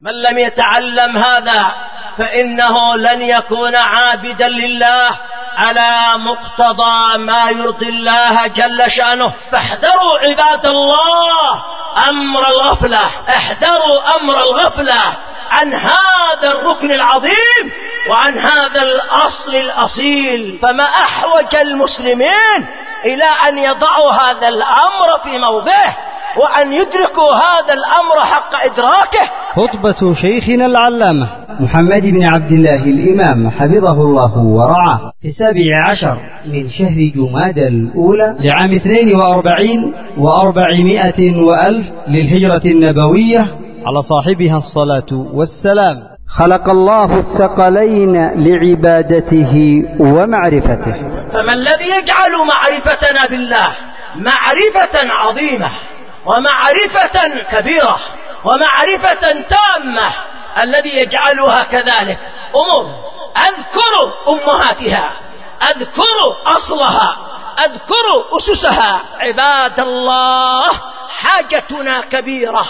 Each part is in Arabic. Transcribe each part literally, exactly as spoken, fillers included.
من لم يتعلم هذا فإنه لن يكون عابدا لله على مقتضى ما يرضي الله جل شأنه. فاحذروا عباد الله أمر الغفلة، احذروا أمر الغفلة عن هذا الركن العظيم وعن هذا الأصل الأصيل. فما أحوج المسلمين إلى أن يضعوا هذا الأمر في موضعه وأن يدركوا هذا الأمر حق إدراكه. خطبة شيخنا العلامة محمد بن عبد الله الإمام حفظه الله ورعاه في السابع عشر من شهر جمادى الأولى لعام اثنين وأربعين وأربعمائة وألف للهجرة النبوية على صاحبها الصلاة والسلام. خلق الله الثقلين لعبادته ومعرفته. فما الذي يجعل معرفتنا بالله معرفة عظيمة ومعرفة كبيرة ومعرفة تامة؟ الذي يجعلها كذلك أمور أذكر أمهاتها، أذكر أصلها، أذكر أسسها. عباد الله حاجتنا كبيرة،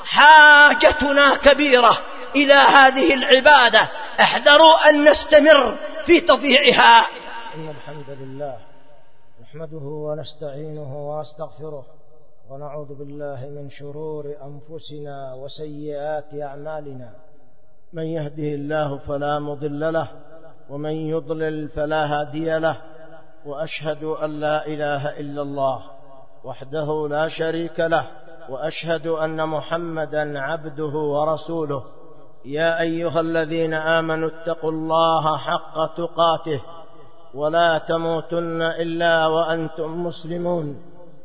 حاجتنا كبيرة إلى هذه العبادة. احذروا أن نستمر في تضييعها. إن الحمد لله نحمده ونستعينه ونستغفره ونعوذ بالله من شرور أنفسنا وسيئات أعمالنا. من يهده الله فلا مضل له ومن يضلل فلا هادي له، وأشهد أن لا إله إلا الله وحده لا شريك له، وأشهد أن محمدا عبده ورسوله. يا أيها الذين آمنوا اتقوا الله حق تقاته ولا تموتن إلا وأنتم مسلمون.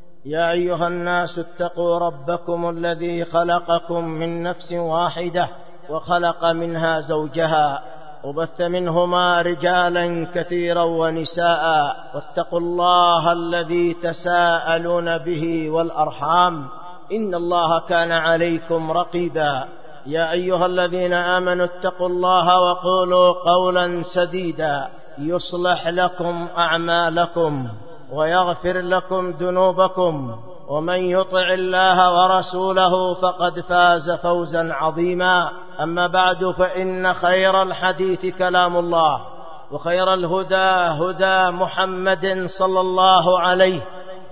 يا أيها الناس اتقوا ربكم الذي خلقكم من نفس واحدة وخلق منها زوجها وبث منهما رجالا كثيرا ونساء، واتقوا الله الذي تساءلون به والأرحام إن الله كان عليكم رقيبا. يا أيها الذين آمنوا اتقوا الله وقولوا قولا سديدا يصلح لكم أعمالكم ويغفر لكم ذنوبكم، ومن يطع الله ورسوله فقد فاز فوزا عظيما. أما بعد، فإن خير الحديث كلام الله، وخير الهدى هدى محمد صلى الله عليه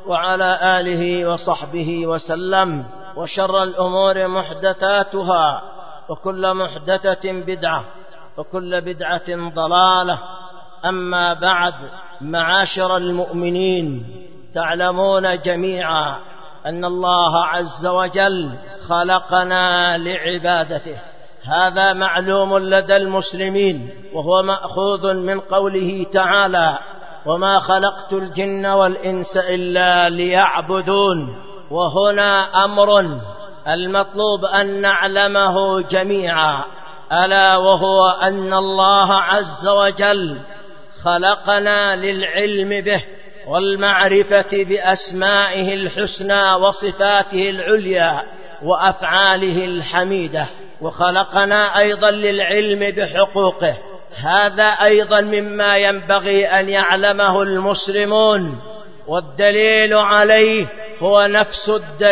وعلى آله وصحبه وسلم. وشر الأمور محدثاتها، وكل محدثة بدعة، وكل بدعة ضلالة. أما بعد، معاشر المؤمنين، تعلمون جميعا أن الله عز وجل خلقنا لعبادته. هذا معلوم لدى المسلمين، وهو مأخوذ من قوله تعالى: وما خلقت الجن والإنس إلا ليعبدون. وهنا أمر المطلوب أن نعلمه جميعا، ألا وهو أن الله عز وجل خلقنا للعلم به والمعرفة بأسمائه الحسنى وصفاته العليا وأفعاله الحميدة، وخلقنا أيضا للعلم بحقوقه. هذا أيضا مما ينبغي أن يعلمه المسلمون، والدليل عليه هو نفس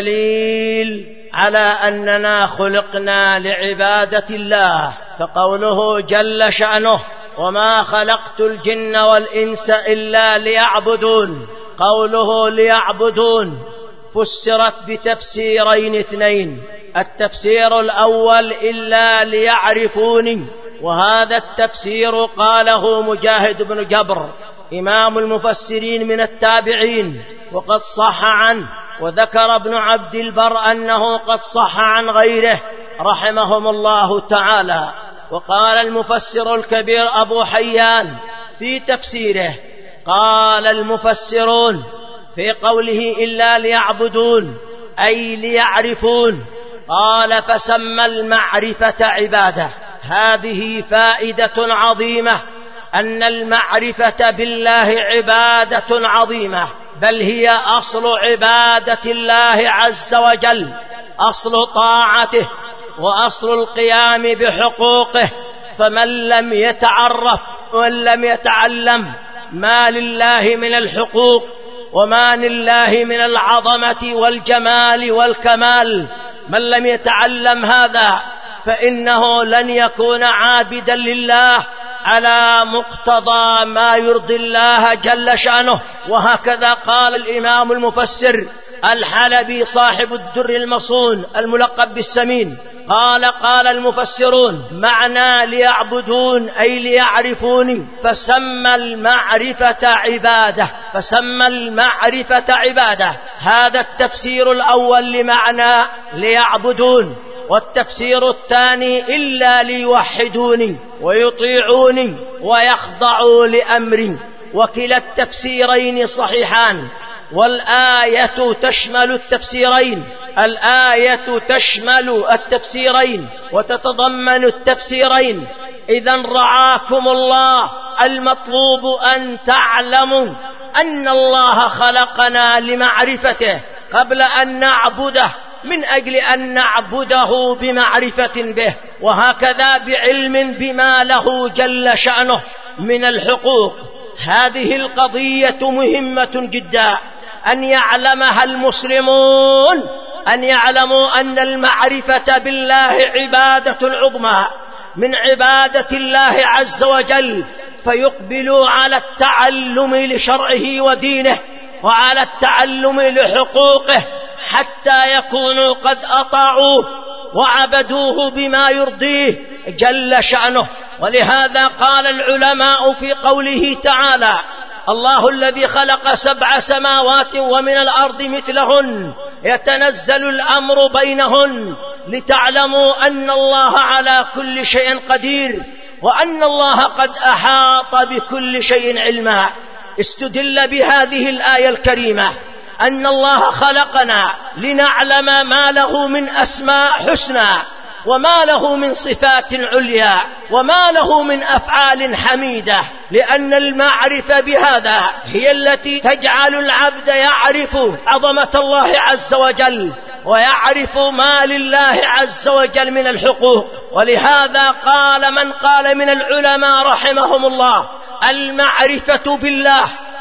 الدليل على أننا خلقنا لعبادة الله. فقوله جل شأنه: وما خلقت الجن والإنس إلا ليعبدون. قوله ليعبدون فسرت بتفسيرين اثنين: التفسير الأول إلا ليعرفوني، وهذا التفسير قاله مجاهد بن جبر إمام المفسرين من التابعين، وقد صح عنه، وذكر ابن عبد البر أنه قد صح عن غيره رحمهم الله تعالى. وقال المفسر الكبير أبو حيان في تفسيره: قال المفسرون في قوله إلا ليعبدون أي ليعرفون، قال: فسمى المعرفة عبادة. هذه فائدة عظيمة، أن المعرفة بالله عبادة عظيمة، بل هي أصل عبادة الله عز وجل، أصل طاعته وأصل القيام بحقوقه. فمن لم يتعرف ومن لم يتعلم ما لله من الحقوق وما لله من العظمة والجمال والكمال، من لم يتعلم هذا فإنه لن يكون عابدا لله على مقتضى ما يرضي الله جل شأنه. وهكذا قال الإمام المفسر الحلبي صاحب الدر المصون الملقب بالسمين، قال قال المفسرون: معنى ليعبدون أي ليعرفوني، فسمى المعرفة عبادة، فسمى المعرفة عبادة. هذا التفسير الأول لمعنى ليعبدون. والتفسير الثاني: إلا ليوحدوني ويطيعوني ويخضعوا لأمري. وكلا التفسيرين صحيحان، والآية تشمل التفسيرين، الآية تشمل التفسيرين وتتضمن التفسيرين. إذن رعاكم الله، المطلوب أن تعلموا أن الله خلقنا لمعرفته قبل أن نعبده، من أجل أن نعبده بمعرفة به، وهكذا بعلم بما له جل شأنه من الحقوق. هذه القضية مهمة جدا أن يعلمها المسلمون، أن يعلموا أن المعرفة بالله عبادة عظمى من عبادة الله عز وجل، فيقبلوا على التعلم لشرعه ودينه وعلى التعلم لحقوقه حتى يكونوا قد أطاعوه وعبدوه بما يرضيه جل شأنه. ولهذا قال العلماء في قوله تعالى: الله الذي خلق سبع سماوات ومن الأرض مثلهن يتنزل الأمر بينهن لتعلموا أن الله على كل شيء قدير وأن الله قد أحاط بكل شيء علما. استدل بهذه الآية الكريمة أن الله خلقنا لنعلم ما له من أسماء حسنى وما له من صفات عليا وما له من أفعال حميدة، لأن المعرفة بهذا هي التي تجعل العبد يعرف عظمة الله عز وجل ويعرف ما لله عز وجل من الحقوق. ولهذا قال من قال من العلماء رحمهم الله: المعرفة بالله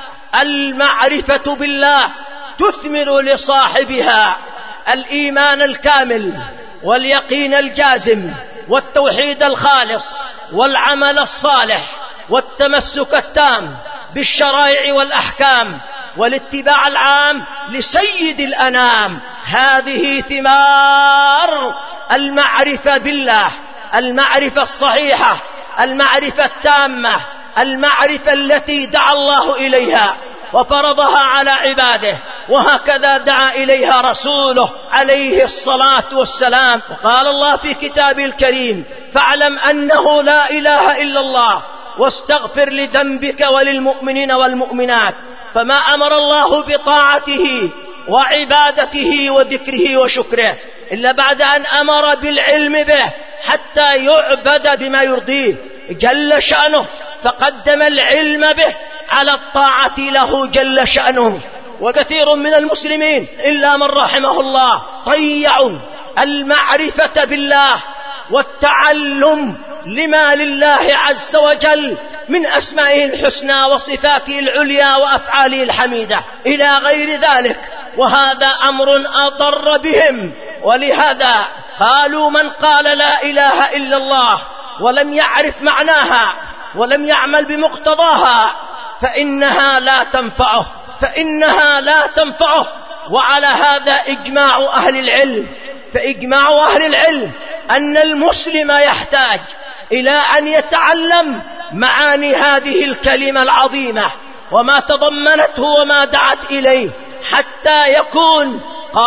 المعرفة بالله تثمر لصاحبها الإيمان الكامل واليقين الجازم والتوحيد الخالص والعمل الصالح والتمسك التام بالشرائع والأحكام والاتباع العام لسيد الأنام. هذه ثمار المعرفة بالله، المعرفة الصحيحة، المعرفة التامة، المعرفة التي دعا الله إليها وفرضها على عباده، وهكذا دعا إليها رسوله عليه الصلاة والسلام. وقال الله في كتابه الكريم: فاعلم أنه لا إله إلا الله واستغفر لذنبك وللمؤمنين والمؤمنات. فما أمر الله بطاعته وعبادته وذكره وشكره إلا بعد أن أمر بالعلم به حتى يعبد بما يرضيه جل شأنه، فقدم العلم به على الطاعة له جل شأنه. وكثير من المسلمين إلا من رحمه الله ضيعوا المعرفة بالله والتعلم لما لله عز وجل من أسمائه الحسنى وصفاته العليا وأفعاله الحميدة إلى غير ذلك، وهذا أمر أضر بهم. ولهذا قالوا: من قال لا إله إلا الله ولم يعرف معناها ولم يعمل بمقتضاها فإنها لا تنفعه فإنها لا تنفعه. وعلى هذا إجماع أهل العلم، فإجماع أهل العلم أن المسلم يحتاج إلى أن يتعلم معاني هذه الكلمة العظيمة وما تضمنته وما دعت إليه حتى يكون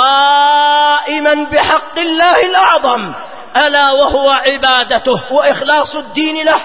قائما بحق الله الأعظم، ألا وهو عبادته وإخلاص الدين له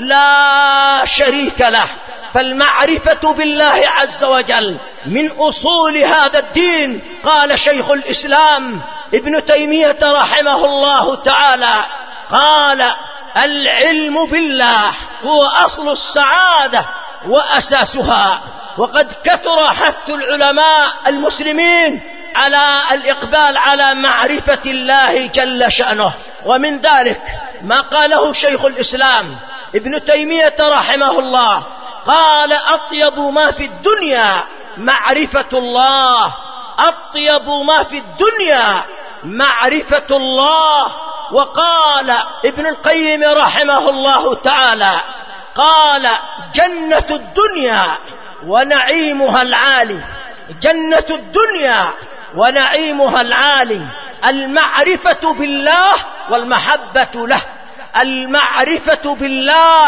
لا شريك له. فالمعرفة بالله عز وجل من أصول هذا الدين. قال شيخ الإسلام ابن تيمية رحمه الله تعالى: قال: العلم بالله هو أصل السعادة وأساسها. وقد كثر حث العلماء المسلمين على الإقبال على معرفة الله جل شأنه، ومن ذلك ما قاله شيخ الإسلام ابن تيمية رحمه الله، قال: أطيب ما في الدنيا معرفة الله، أطيب ما في الدنيا معرفة الله، وقال ابن القيم رحمه الله تعالى قال جنة الدنيا ونعيمها العالي، جنة الدنيا ونعيمها العالي المعرفة بالله والمحبة له، المعرفة بالله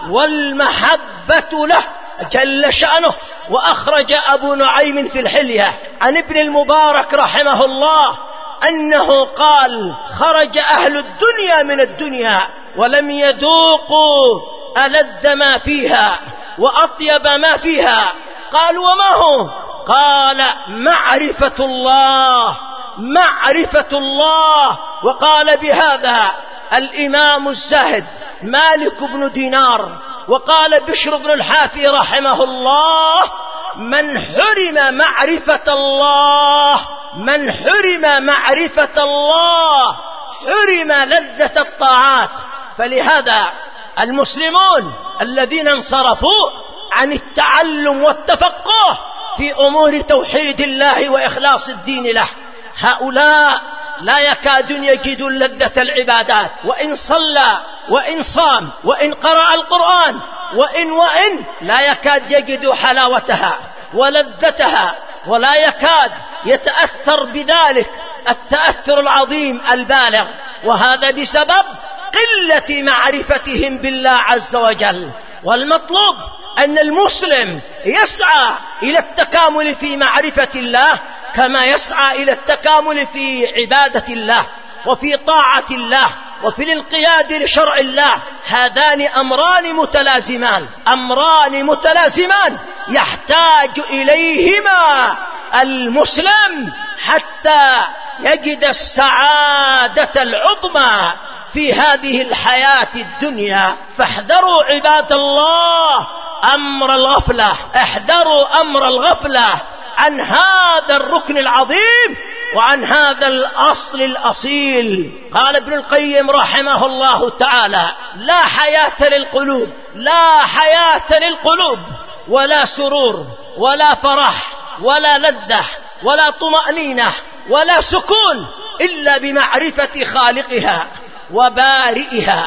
والمحبة له جل شأنه. وأخرج أبو نعيم في الحلية عن ابن المبارك رحمه الله أنه قال خرج أهل الدنيا من الدنيا ولم يذوقوا ألذ ما فيها وأطيب ما فيها. قال وما هو؟ قال معرفة الله، معرفة الله. وقال بهذا الإمام الزاهد مالك بن دينار، وقال بشر بن الحافي رحمه الله من حرم معرفة الله، من حرم معرفة الله حرم لذة الطاعات. فلهذا المسلمون الذين انصرفوا عن التعلم والتفقه في أمور توحيد الله وإخلاص الدين له، هؤلاء لا يكادون يجدون لذة العبادات، وإن صلى وإن صام وإن قرأ القرآن وإن وإن لا يكاد يجدوا حلاوتها ولذتها، ولا يكاد يتأثر بذلك التأثر العظيم البالغ. وهذا بسبب قلة معرفتهم بالله عز وجل. والمطلوب أن المسلم يسعى إلى التكامل في معرفة الله كما يسعى إلى التكامل في عبادة الله وفي طاعة الله وفي الانقياد لشرع الله. هذان أمران متلازمان، أمران متلازمان يحتاج إليهما المسلم حتى يجد السعادة العظمى في هذه الحياة الدنيا. فاحذروا عباد الله أمر الغفلة، احذروا أمر الغفلة عن هذا الركن العظيم وعن هذا الأصل الأصيل. قال ابن القيم رحمه الله تعالى لا حياة للقلوب، لا حياة للقلوب ولا سرور ولا فرح ولا لذة ولا طمأنينة ولا سكون إلا بمعرفة خالقها وبارئها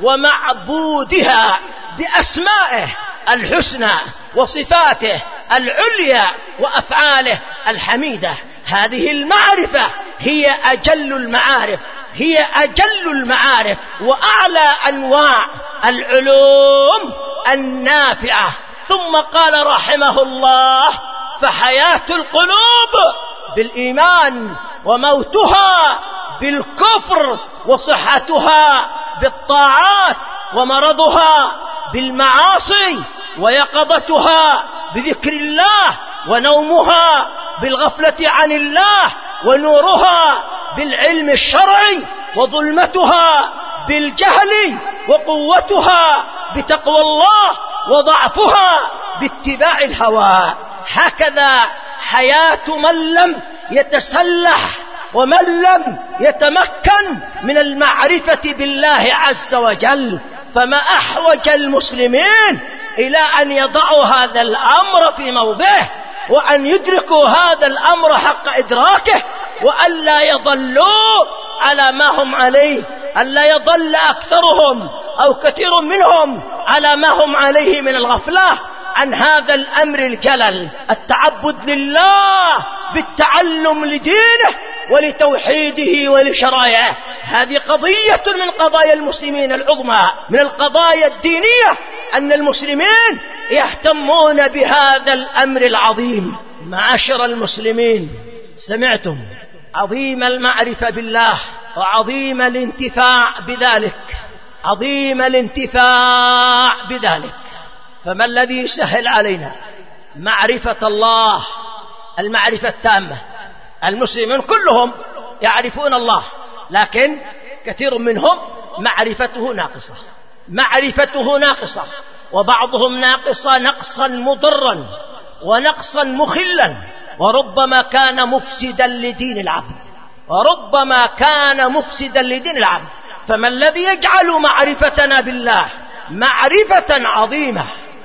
ومعبودها بأسمائه الحسنى وصفاته العليا وأفعاله الحميدة. هذه المعرفة هي أجل المعارف، هي أجل المعارف وأعلى أنواع العلوم النافعة. ثم قال رحمه الله فحياة القلوب بالإيمان وموتها بالكفر وصحتها بالطاعات ومرضها بالمعاصي ويقظتها بذكر الله ونومها بالغفلة عن الله ونورها بالعلم الشرعي وظلمتها بالجهل وقوتها بتقوى الله وضعفها باتباع الهوى. هكذا حياة من لم يتسلح ومن لم يتمكن من المعرفة بالله عز وجل. فما أحوج المسلمين إلى أن يضعوا هذا الأمر في موضعه وأن يدركوا هذا الأمر حق إدراكه، وأن لا يضلوا على ما هم عليه، أن لا يضل أكثرهم أو كثير منهم على ما هم عليه من الغفلة عن هذا الأمر الجلل، التعبد لله بالتعلم لدينه ولتوحيده ولشرائعه. هذه قضية من قضايا المسلمين العظمى، من القضايا الدينية، أن المسلمين يهتمون بهذا الأمر العظيم. معاشر المسلمين، سمعتم عظيم المعرفة بالله وعظيم الانتفاع بذلك، عظيم الانتفاع بذلك. فما الذي يسهل علينا معرفة الله المعرفة التامة؟ المسلمين كلهم يعرفون الله، لكن كثير منهم معرفته ناقصة، معرفته ناقصة، وبعضهم ناقصة نقصا مضرا ونقصا مخلا، وربما كان مفسدا لدين العبد، وربما كان مفسدا لدين العبد. فما الذي يجعل معرفتنا بالله معرفة عظيمة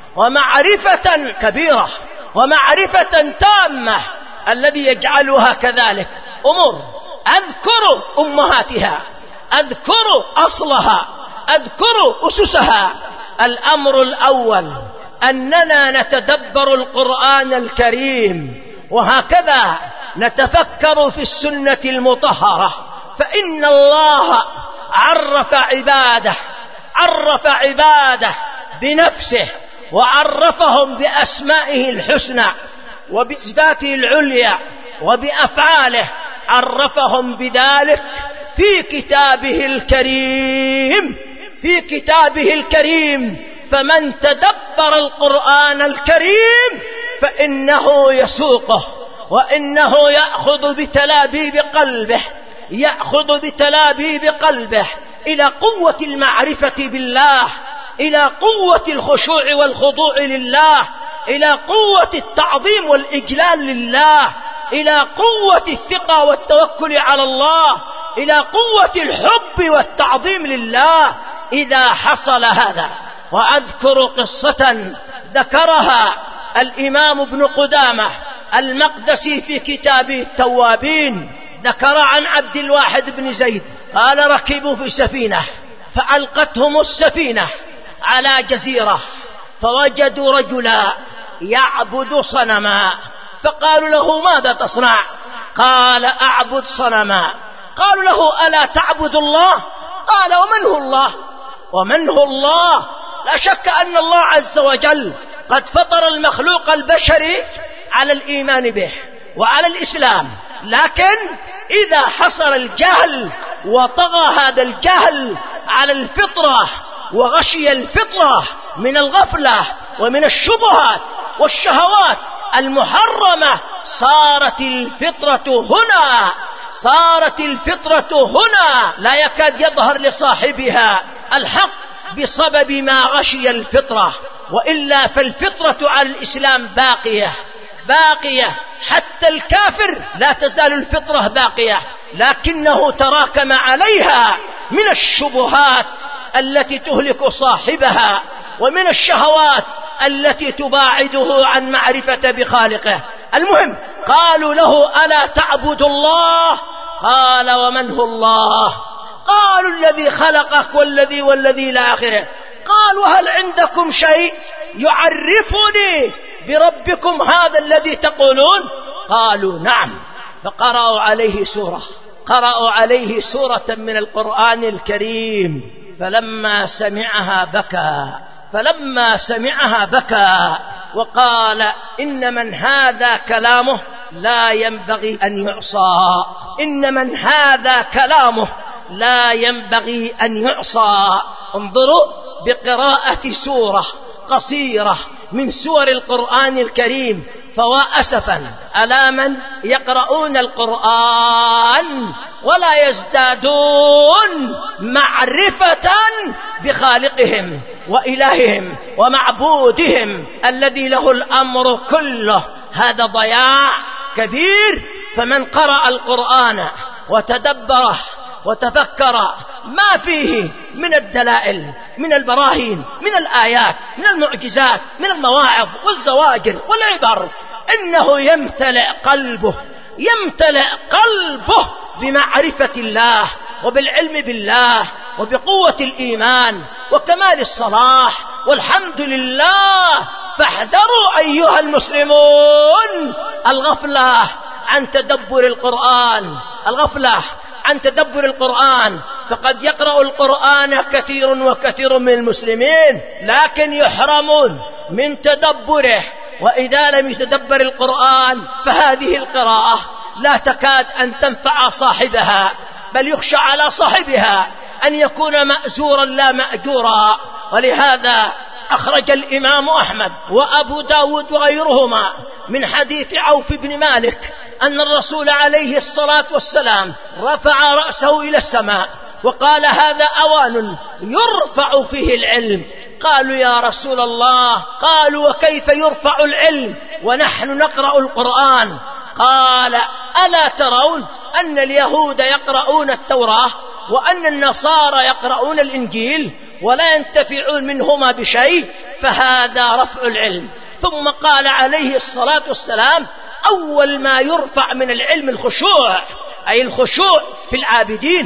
ومعرفة كبيرة ومعرفة تامة؟ الذي يجعلها كذلك أمور أذكر أمهاتها أذكر أصلها، أذكر أسسها. الأمر الأول أننا نتدبر القرآن الكريم، وهكذا نتفكر في السنة المطهرة، فإن الله عرف عباده عرف عباده بنفسه، وعرفهم بأسمائه الحسنى وبصفاته العليا وبأفعاله، عرفهم بذلك في كتابه الكريم في كتابه الكريم. فمن تدبر القرآن الكريم فإنه يسوقه، وإنه يأخذ بتلابيب قلبه يأخذ بتلابيب قلبه إلى قوة المعرفة بالله، إلى قوة الخشوع والخضوع لله، إلى قوة التعظيم والإجلال لله، إلى قوة الثقة والتوكل على الله، إلى قوة الحب والتعظيم لله. إذا حصل هذا، وأذكر قصة ذكرها الإمام ابن قدامة المقدسي في كتابه التوابين، ذكر عن عبد الواحد بن زيد قال: ركبوا في سفينة فألقتهم السفينة على جزيرة، فوجدوا رجلا يعبد صنما، فقالوا له: ماذا تصنع؟ قال: أعبد صنما. قالوا له: ألا تعبد الله؟ قال: ومن هو الله؟ ومن هو الله؟ لا شك أن الله عز وجل قد فطر المخلوق البشري على الإيمان به وعلى الإسلام، لكن إذا حصل الجهل وطغى هذا الجهل على الفطرة وغشي الفطرة من الغفلة ومن الشبهات والشهوات المحرمة، صارت الفطرة هنا صارت الفطرة هنا لا يكاد يظهر لصاحبها الحق بسبب ما غشي الفطرة، وإلا فالفطرة على الإسلام باقية باقية حتى الكافر لا تزال الفطرة باقية، لكنه تراكم عليها من الشبهات التي تهلك صاحبها، ومن الشهوات التي تباعده عن معرفة بخالقه. المهم، قالوا له: ألا تعبد الله؟ قال: ومن هو الله؟ قالوا: الذي خلقك والذي والذي لا آخره. قالوا: هل عندكم شيء يعرفني بربكم هذا الذي تقولون؟ قالوا: نعم. فقرأوا عليه سورة قرأوا عليه سورة من القرآن الكريم، فلما سمعها بكى فلما سمعها بكى وقال: إن من هذا كلامه لا ينبغي أن يعصى إن من هذا كلامه لا ينبغي أن يعصى. انظروا بقراءة سورة قصيرة من سور القرآن الكريم، فوا أسفا ألا من يقرؤون القرآن ولا يزدادون معرفة بخالقهم وإلههم ومعبودهم الذي له الأمر كله. هذا ضياع كبير. فمن قرأ القرآن وتدبره وتفكر ما فيه من الدلائل، من البراهين، من الآيات، من المعجزات، من المواعظ والزواجر والعبر، إنه يمتلئ قلبه يمتلئ قلبه بمعرفة الله وبالعلم بالله وبقوة الإيمان وكمال الصلاح والحمد لله. فاحذروا أيها المسلمون الغفلة عن تدبر القرآن الغفلة عن تدبر القرآن فقد يقرأ القرآن كثير وكثير من المسلمين، لكن يحرمون من تدبره. وإذا لم يتدبر القرآن فهذه القراءة لا تكاد أن تنفع صاحبها، بل يخشى على صاحبها أن يكون مأزورا لا مأجورا. ولهذا أخرج الإمام أحمد وأبو داود وغيرهما من حديث عوف بن مالك أن الرسول عليه الصلاة والسلام رفع رأسه إلى السماء وقال: هذا أوان يرفع فيه العلم. قالوا: يا رسول الله. قالوا: وكيف يرفع العلم ونحن نقرأ القرآن؟ قال: ألا ترون أن اليهود يقرؤون التوراة وأن النصارى يقرؤون الإنجيل ولا ينتفعون منهما بشيء؟ فهذا رفع العلم. ثم قال عليه الصلاة والسلام: أول ما يرفع من العلم الخشوع، أي الخشوع في العابدين،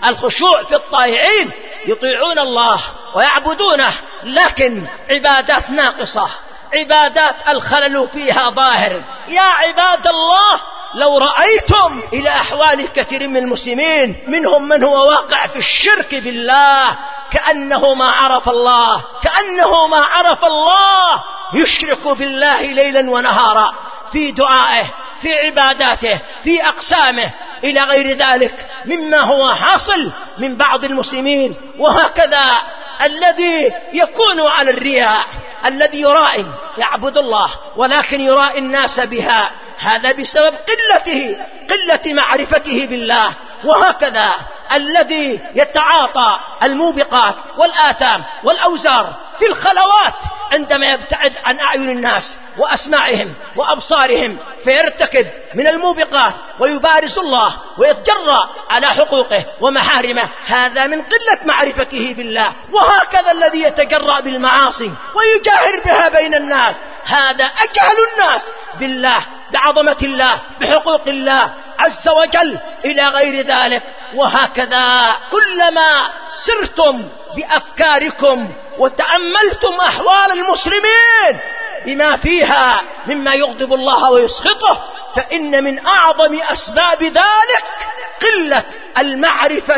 الخشوع في الطائعين، يطيعون الله ويعبدونه، لكن عبادات ناقصة، عبادات الخلل فيها ظاهر. يا عباد الله، لو رأيتم إلى أحوال كثير من المسلمين، منهم من هو واقع في الشرك بالله كأنه ما عرف الله، كأنه ما عرف الله، يشرك بالله ليلا ونهارا في دعائه، في عباداته، في أقسامه، إلى غير ذلك مما هو حاصل من بعض المسلمين. وهكذا الذي يكون على الرياء، الذي يرائي يعبد الله ولكن يرائي الناس بها، هذا بسبب قلته قلة معرفته بالله. وهكذا الذي يتعاطى الموبقات والآثام والأوزار في الخلوات عندما يبتعد عن أعين الناس وأسماعهم وأبصارهم فيرتكب من الموبقات ويبارز الله ويتجرأ على حقوقه ومحارمه، هذا من قلة معرفته بالله. وهكذا الذي يتجرأ بالمعاصي ويجاهر بها بين الناس، هذا أجهل الناس بالله، بعظمة الله، بحقوق الله عز وجل، إلى غير ذلك. وهكذا كلما سرتم بأفكاركم وتأملتم أحوال المسلمين بما فيها مما يغضب الله ويسخطه، فإن من أعظم أسباب ذلك قلة المعرفة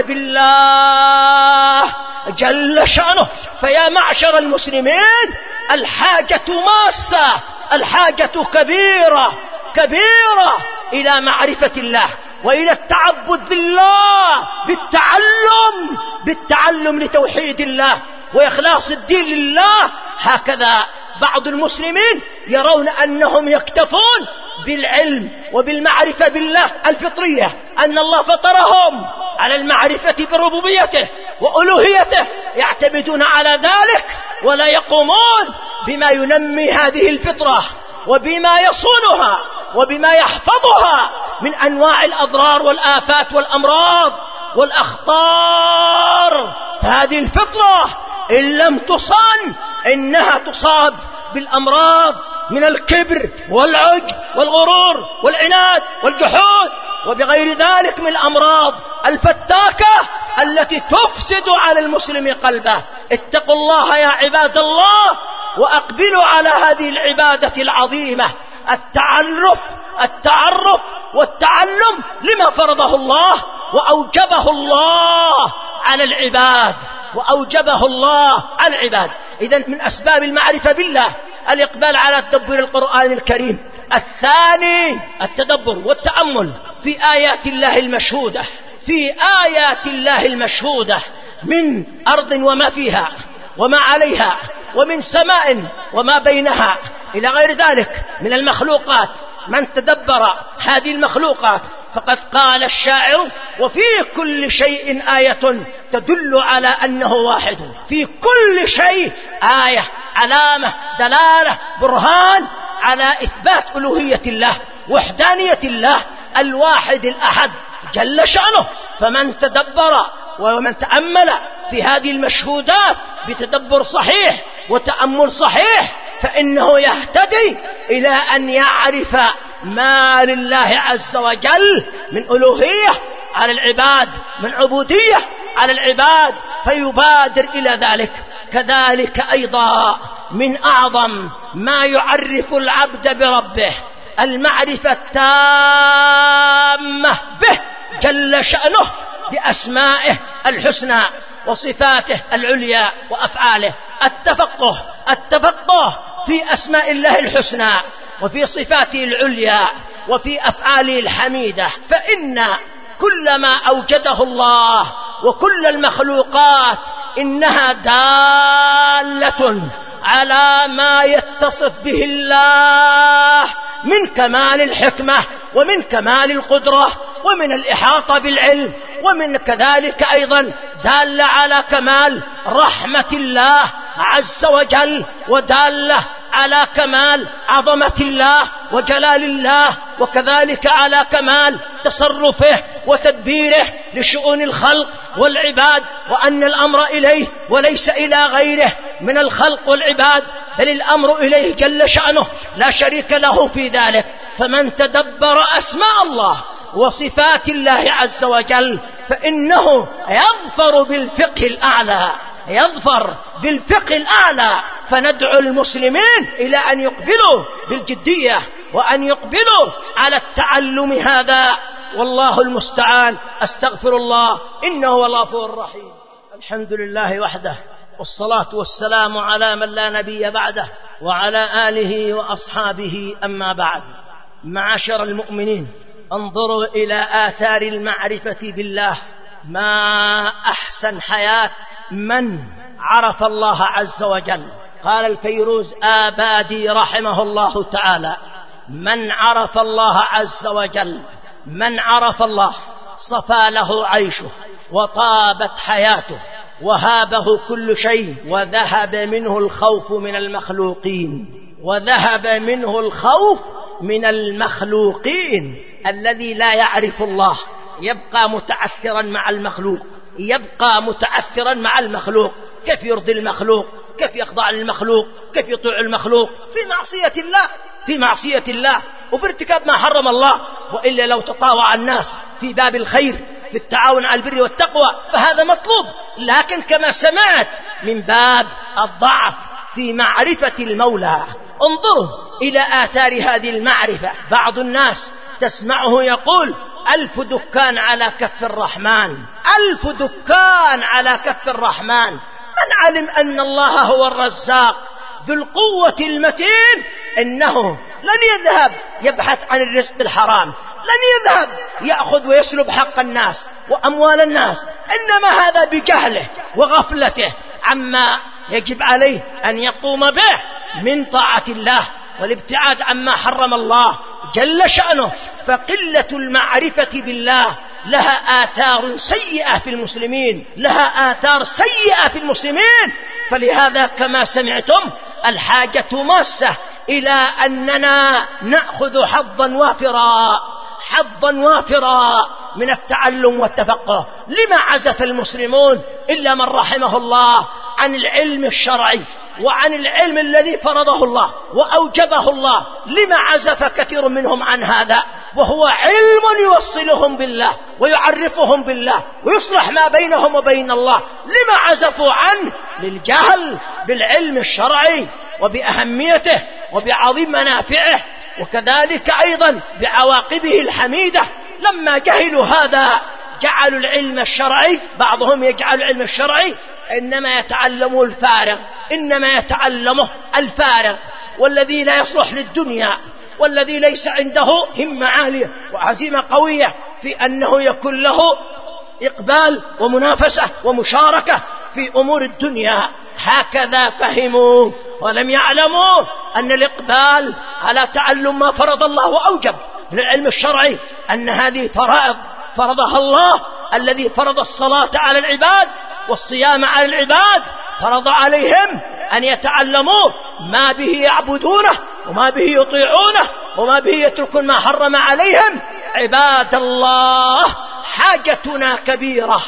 بالله جل شأنه. فيا معشر المسلمين، الحاجة ماسة، الحاجة كبيرة كبيرة إلى معرفة الله وإلى التعبد لله بالتعلم بالتعلم لتوحيد الله وإخلاص الدين لله. هكذا بعض المسلمين يرون أنهم يكتفون بالعلم وبالمعرفة بالله الفطرية، أن الله فطرهم على المعرفة بربوبيته وألوهيته، يعتمدون على ذلك ولا يقومون بما ينمي هذه الفطرة وبما يصونها وبما يحفظها من أنواع الأضرار والآفات والأمراض والأخطار. فهذه الفطرة إن لم تصان إنها تصاب بالأمراض من الكبر والعجب والغرور والعناد والجحود وبغير ذلك من الأمراض الفتاكة التي تفسد على المسلم قلبه. اتقوا الله يا عباد الله، وأقبلوا على هذه العبادة العظيمة، التعرف التعرف والتعلم لما فرضه الله وأوجبه الله على العباد وأوجبه الله على العباد. إذن من أسباب المعرفة بالله الإقبال على تدبر القرآن الكريم. الثاني التدبر والتأمل في آيات الله المشهودة، في آيات الله المشهودة من أرض وما فيها وما عليها، ومن سماء وما بينها، إلى غير ذلك من المخلوقات. من تدبر هذه المخلوقات فقد قال الشاعر: وفي كل شيء آية تدل على أنه واحد. في كل شيء آية، علامة، دلالة، برهان على إثبات ألوهية الله، وحدانية الله الواحد الأحد جل شأنه. فمن تدبر ومن تأمل في هذه المشهودات بتدبر صحيح وتأمل صحيح فإنه يهتدي إلى أن يعرف ما لله عز وجل من ألوهية على العباد، من عبودية على العباد، فيبادر إلى ذلك. كذلك أيضا من أعظم ما يعرف العبد بربه المعرفة التامة به جل شأنه بأسمائه الحسنى وصفاته العليا وأفعاله. التفقه التفقه في أسماء الله الحسنى وفي صفاته العليا وفي أفعاله الحميدة. فإن كل ما أوجده الله وكل المخلوقات إنها دالة على ما يتصف به الله من كمال الحكمة ومن كمال القدرة ومن الإحاطة بالعلم، ومن كذلك أيضا دالة على كمال رحمة الله عز وجل، ودالة على كمال عظمة الله وجلال الله، وكذلك على كمال تصرفه وتدبيره لشؤون الخلق والعباد، وأن الأمر إليه وليس إلى غيره من الخلق والعباد، بل الأمر إليه جل شأنه لا شريك له في ذلك. فمن تدبر أسماء الله وصفات الله عز وجل، فإنه يظفر بالفقه الأعلى، يظفر بالفقه الأعلى. فندعو المسلمين إلى أن يقبلوا بالجدية وأن يقبلوا على التعلم هذا، والله المستعان. أستغفر الله إنه هو الغفور الرحيم. الحمد لله وحده، والصلاة والسلام على من لا نبي بعده، وعلى آله وأصحابه. أما بعد، معاشر المؤمنين، انظروا إلى آثار المعرفة بالله. ما أحسن حياة من عرف الله عز وجل. قال الفيروز آبادي رحمه الله تعالى: من عرف الله عز وجل، من عرف الله صفى له عيشه وطابت حياته وهابه كل شيء، وذهب منه الخوف من المخلوقين، وذهب منه الخوف من المخلوقين. الذي لا يعرف الله يبقى متعثرا مع المخلوق، يبقى متعثرا مع المخلوق. كيف يرضي المخلوق؟ كيف يخضع للمخلوق؟ كيف يطيع المخلوق؟ في معصية الله، في معصية الله وفي ارتكاب ما حرم الله. وإلا لو تطاوع الناس في باب الخير، في التعاون على البر والتقوى، فهذا مطلوب. لكن كما سمعت، من باب الضعف في معرفة المولى. انظروا إلى آثار هذه المعرفة. بعض الناس تسمعه يقول: ألف دكان على كف الرحمن، ألف دكان على كف الرحمن. من علم أن الله هو الرزاق ذو القوة المتين، إنه لن يذهب يبحث عن الرزق الحرام، لن يذهب يأخذ ويسلب حق الناس وأموال الناس، إنما هذا بجهله وغفلته عما يجب عليه أن يقوم به من طاعة الله والابتعاد عما حرم الله جل شأنه. فقلة المعرفة بالله لها آثار سيئة في المسلمين، لها آثار سيئة في المسلمين. فلهذا كما سمعتم الحاجة ماسة إلى أننا نأخذ حظا وافرا، حظا وافرا من التعلم والتفقه. لما عزف المسلمون إلا من رحمه الله عن العلم الشرعي وعن العلم الذي فرضه الله وأوجبه الله؟ لما عزف كثير منهم عن هذا وهو علم يوصلهم بالله ويعرفهم بالله ويصلح ما بينهم وبين الله؟ لما عزفوا عنه؟ للجهل بالعلم الشرعي وبأهميته وبعظيم منافعه، وكذلك أيضا بعواقبه الحميدة. لما جهلوا هذا جعلوا العلم الشرعي، بعضهم يجعل العلم الشرعي إنما يتعلمه الفارغ، إنما يتعلمه الفارغ، والذي لا يصلح للدنيا، والذي ليس عنده همة عالية وعزيمة قوية في أنه يكون له إقبال ومنافسة ومشاركة في أمور الدنيا. هكذا فهموا ولم يعلموا أن الإقبال على تعلم ما فرض الله وأوجب للعلم الشرعي، أن هذه فرائض فرضها الله، الذي فرض الصلاة على العباد والصيام على العباد، فرض عليهم أن يتعلموا ما به يعبدونه وما به يطيعونه وما به يتركون ما حرم عليهم. عباد الله، حاجتنا كبيرة،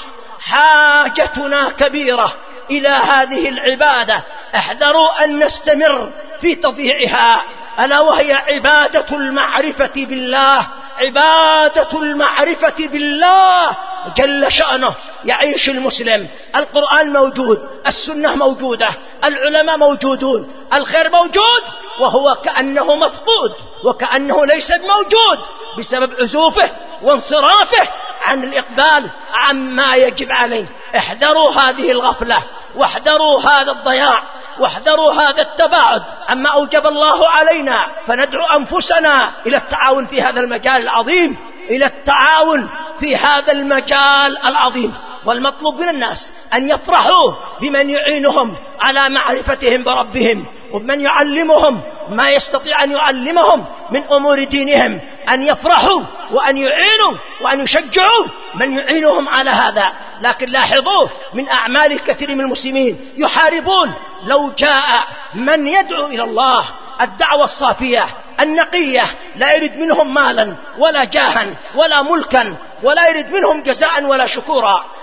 حاجتنا كبيرة إلى هذه العبادة. احذروا أن نستمر في تضييعها، ألا وهي عبادة المعرفة بالله، عبادة المعرفة بالله جل شأنه. يعيش المسلم، القرآن موجود، السنة موجودة، العلماء موجودون، الخير موجود، وهو كأنه مفقود وكأنه ليس موجود بسبب عزوفه وانصرافه عن الإقبال عما يجب عليه. احذروا هذه الغفلة، واحذروا هذا الضياع، واحذروا هذا التباعد عما أوجب الله علينا. فندعو أنفسنا إلى التعاون في هذا المجال العظيم، إلى التعاون في هذا المجال العظيم. والمطلوب من الناس أن يفرحوا بمن يعينهم على معرفتهم بربهم، ومن يعلمهم ما يستطيع أن يعلمهم من أمور دينهم، أن يفرحوا وأن يعينوا وأن يشجعوا من يعينهم على هذا. لكن لاحظوا من أعمال كثير من المسلمين يحاربون. لو جاء من يدعو إلى الله الدعوة الصافية النقية، لا يريد منهم مالا ولا جاها ولا ملكا، ولا يريد منهم جزاء ولا شكورا،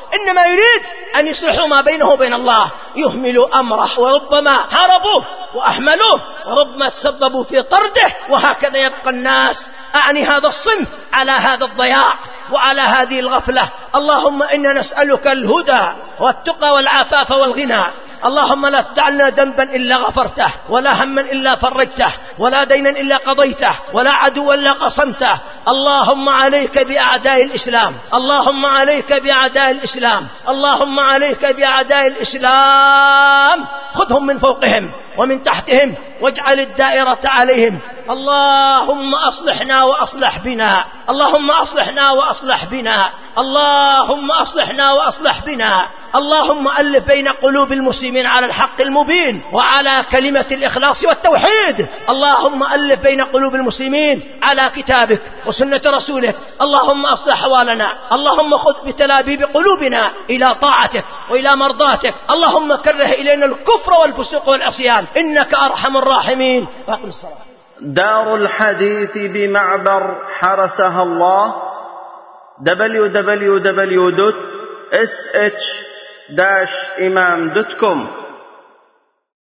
إنما يريد أن يصلحوا ما بينه وبين الله، يهملوا أمره وربما هربوه وأحملوه وربما تسببوا في طرده، وهكذا يبقى الناس أعني هذا الصنف على هذا الضياع وعلى هذه الغفلة. اللهم إنا نسألك الهدى والتقى والعفاف والغنى. اللهم لا تدعنا ذنبا إلا غفرته، ولا هما إلا فرجته، ولا دينا إلا قضيته، ولا عدوا إلا قصمته. اللهم عليك بأعداء الإسلام، اللهم عليك بأعداء الإسلام، اللهم عليك بأعداء الإسلام، خذهم من فوقهم ومن تحتهم واجعل الدائرة عليهم. اللهم أصلحنا وأصلح بنا، اللهم أصلحنا وأصلح بنا، اللهم أصلحنا وأصلح بنا. اللهم ألف بين قلوب المسلمين على الحق المبين وعلى كلمة الإخلاص والتوحيد. اللهم ألف بين قلوب المسلمين على كتابك وسنة رسولك. اللهم أصلح أحوالنا، اللهم خذ بتلابيب قلوبنا إلى طاعتك وإلى مرضاتك. اللهم كره إلينا الكفر والفسوق والعصيان إنك أرحم الراحمين. واقم الصلاة. دار الحديث بمعبر حرسها الله دبليو دبليو دبليو دوت اس اتش داش إمام دوت كوم